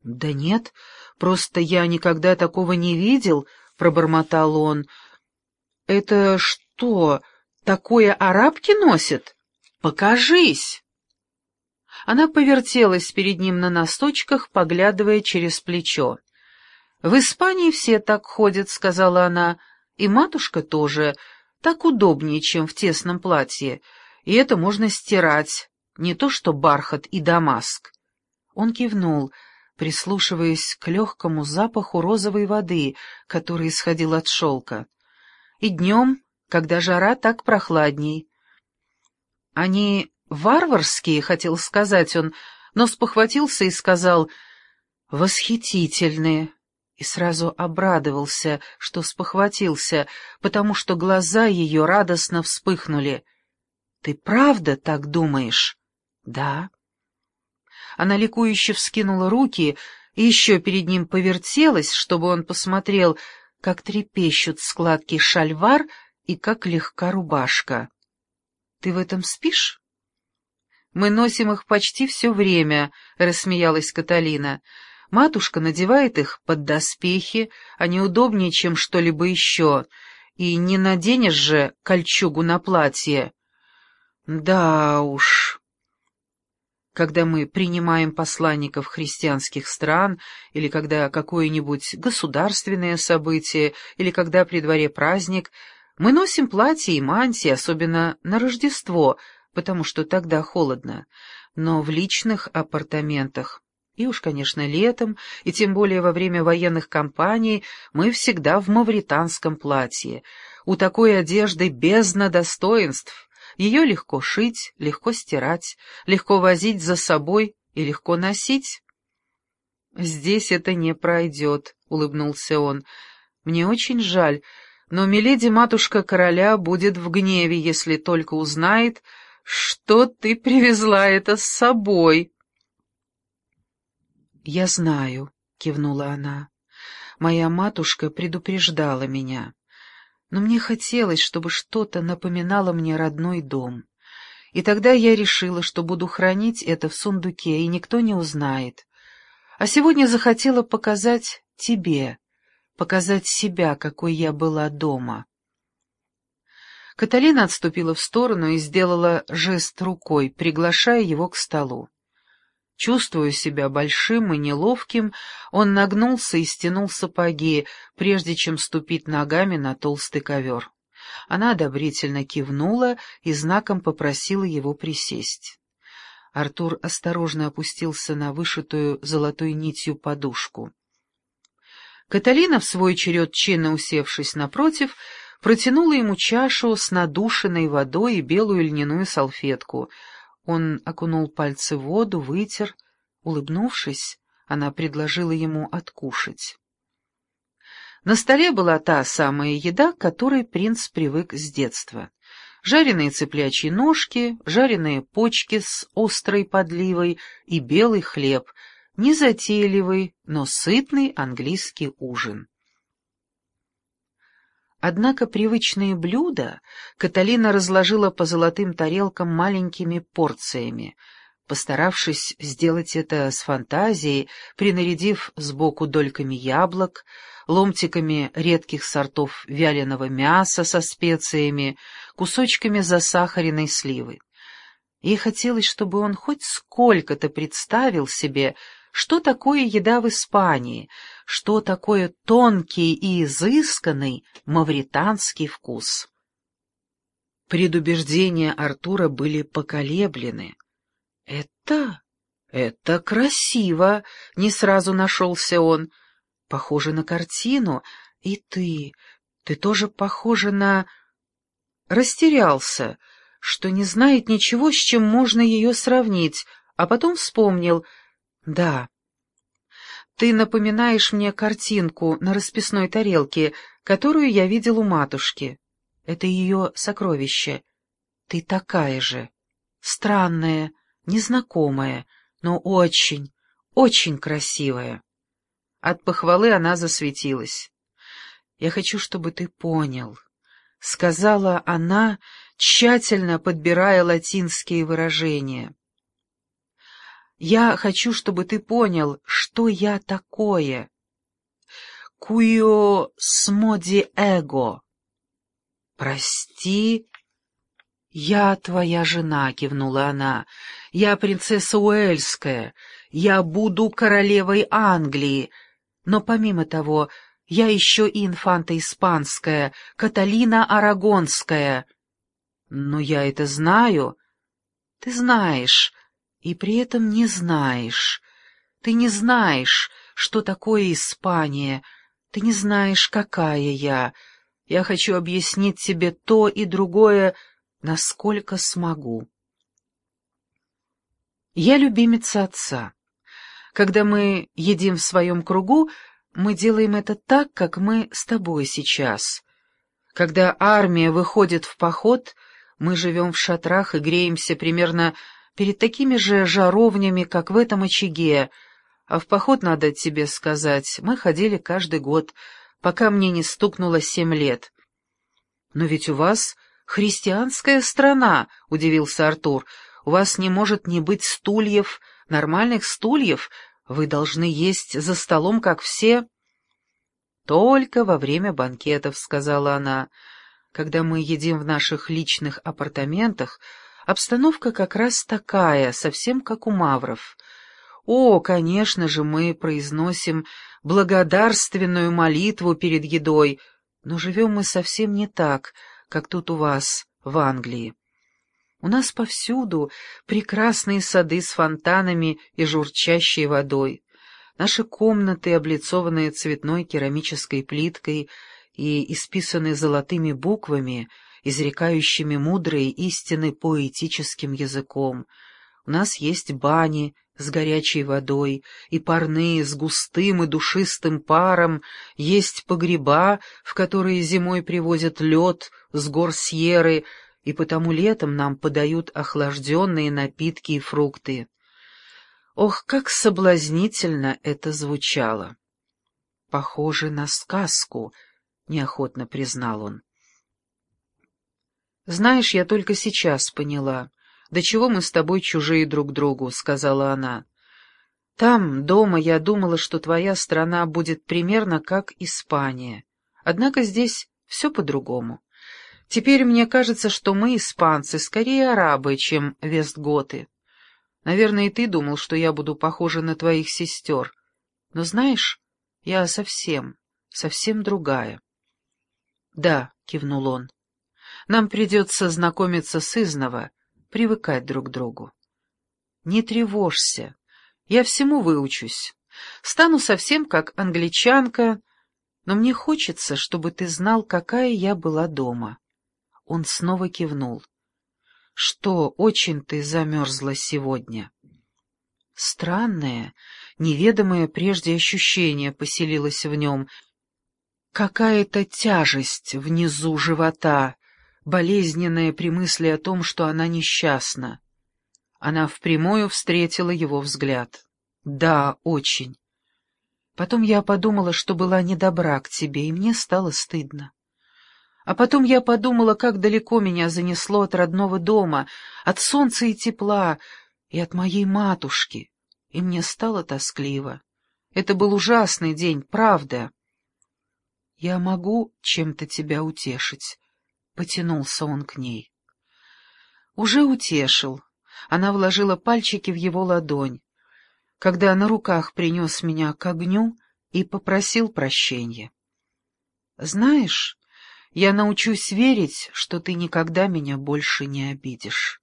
Да нет, просто я никогда такого не видел, — пробормотал он. Это что, такое арабки носят? Покажись! Она повертелась перед ним на носочках, поглядывая через плечо. «В Испании все так ходят», — сказала она, — «и матушка тоже. Так удобнее, чем в тесном платье, и это можно стирать, не то что бархат и дамаск». Он кивнул, прислушиваясь к легкому запаху розовой воды, который исходил от шелка. «И днем, когда жара, так прохладней». «Они варварские», — хотел сказать он, но спохватился и сказал «восхитительные». И сразу обрадовался, что спохватился, потому что глаза ее радостно вспыхнули. «Ты правда так думаешь?» «Да». Она ликующе вскинула руки и еще перед ним повертелась, чтобы он посмотрел, как трепещут складки шальвар и как легка рубашка. «Ты в этом спишь?» «Мы носим их почти все время», — рассмеялась Каталина. «Матушка надевает их под доспехи, они удобнее, чем что-либо еще, и не наденешь же кольчугу на платье». «Да уж». Когда мы принимаем посланников христианских стран, или когда какое-нибудь государственное событие, или когда при дворе праздник, мы носим платья и мантии, особенно на Рождество, потому что тогда холодно, но в личных апартаментах, и уж, конечно, летом, и тем более во время военных кампаний, мы всегда в мавританском платье. У такой одежды бездна достоинств. Ее легко шить, легко стирать, легко возить за собой и легко носить. «Здесь это не пройдет», — улыбнулся он. «Мне очень жаль, но миледи-матушка короля будет в гневе, если только узнает, что ты привезла это с собой». «Я знаю», — кивнула она. «Моя матушка предупреждала меня. Но мне хотелось, чтобы что-то напоминало мне родной дом. И тогда я решила, что буду хранить это в сундуке, и никто не узнает. А сегодня захотела показать тебе, показать себя, какой я была дома». Каталина отступила в сторону и сделала жест рукой, приглашая его к столу. Чувствуя себя большим и неловким, он нагнулся и стянул сапоги, прежде чем ступить ногами на толстый ковер. Она одобрительно кивнула и знаком попросила его присесть. Артур осторожно опустился на вышитую золотой нитью подушку. Каталина, в свой черед чинно усевшись напротив, протянула ему чашу с надушенной водой и белую льняную салфетку. Он окунул пальцы в воду, вытер. Улыбнувшись, она предложила ему откушать. На столе была та самая еда, к которой принц привык с детства. Жареные цыплячьи ножки, жареные почки с острой подливой и белый хлеб, незатейливый, но сытный английский ужин. Однако привычные блюда Каталина разложила по золотым тарелкам маленькими порциями, постаравшись сделать это с фантазией, принарядив сбоку дольками яблок, ломтиками редких сортов вяленого мяса со специями, кусочками засахаренной сливы. Ей хотелось, чтобы он хоть сколько-то представил себе, что такое еда в Испании, что такое тонкий и изысканный мавританский вкус. Предубеждения Артура были поколеблены. «Это красиво!» — не сразу нашелся он. «Похоже на картину. И ты тоже похожа на...» Растерялся, что не знает ничего, с чем можно ее сравнить, а потом вспомнил. «Да, ты напоминаешь мне картинку на расписной тарелке, которую я видел у матушки. Это ее сокровище. Ты такая же, странная, незнакомая, но очень, очень красивая». От похвалы она засветилась. «Я хочу, чтобы ты понял», — сказала она, тщательно подбирая латинские выражения. Я хочу, чтобы ты понял, что я такое. Куйо смоди эго. Прости, я твоя жена, кивнула она. Я принцесса Уэльская. Я буду королевой Англии. Но помимо того, я еще и инфанта испанская, Каталина Арагонская. Но я это знаю. Ты знаешь, и при этом не знаешь. Ты не знаешь, что такое Испания. Ты не знаешь, какая я. Я хочу объяснить тебе то и другое, насколько смогу. Я любимица отца. Когда мы едим в своем кругу, мы делаем это так, как мы с тобой сейчас. Когда армия выходит в поход, мы живем в шатрах и греемся примерно перед такими же жаровнями, как в этом очаге, а в поход, надо тебе сказать, мы ходили каждый год, пока мне не стукнуло 7 лет. «Но ведь у вас христианская страна», — удивился Артур. «У вас не может не быть стульев, нормальных стульев. Вы должны есть за столом, как все». «Только во время банкетов», — сказала она. «Когда мы едим в наших личных апартаментах, обстановка как раз такая, совсем как у мавров. О, конечно же, мы произносим благодарственную молитву перед едой, но живем мы совсем не так, как тут у вас, в Англии. У нас повсюду прекрасные сады с фонтанами и журчащей водой. Наши комнаты, облицованные цветной керамической плиткой и исписаны золотыми буквами, изрекающими мудрые истины поэтическим языком. У нас есть бани с горячей водой и парные с густым и душистым паром, есть погреба, в которые зимой привозят лед с гор Сьерры, и потому летом нам подают охлажденные напитки и фрукты. Ох, как соблазнительно это звучало! «Похоже на сказку», — неохотно признал он. «Знаешь, я только сейчас поняла, до чего мы с тобой чужие друг другу», — сказала она. «Там, дома, я думала, что твоя страна будет примерно как Испания. Однако здесь все по-другому. Теперь мне кажется, что мы, испанцы, скорее арабы, чем вестготы. Наверное, и ты думал, что я буду похожа на твоих сестер. Но знаешь, я совсем другая». «Да», — кивнул он, — «нам придется знакомиться сызнова, привыкать друг к другу». «Не тревожься, я всему выучусь. Стану совсем как англичанка, но мне хочется, чтобы ты знал, какая я была дома». Он снова кивнул. «Что, очень ты замерзла сегодня?» Странное, неведомое прежде ощущение поселилось в нем. Какая-то тяжесть внизу живота, болезненная при мысли о том, что она несчастна. Она впрямую встретила его взгляд. «Да, очень. Потом я подумала, что была недобра к тебе, и мне стало стыдно. А потом я подумала, как далеко меня занесло от родного дома, от солнца и тепла, и от моей матушки, и мне стало тоскливо. Это был ужасный день, правда». «Я могу чем-то тебя утешить?» — потянулся он к ней. «Уже утешил». Она вложила пальчики в его ладонь, когда на руках принес меня к огню и попросил прощения. «Знаешь, я научусь верить, что ты никогда меня больше не обидишь».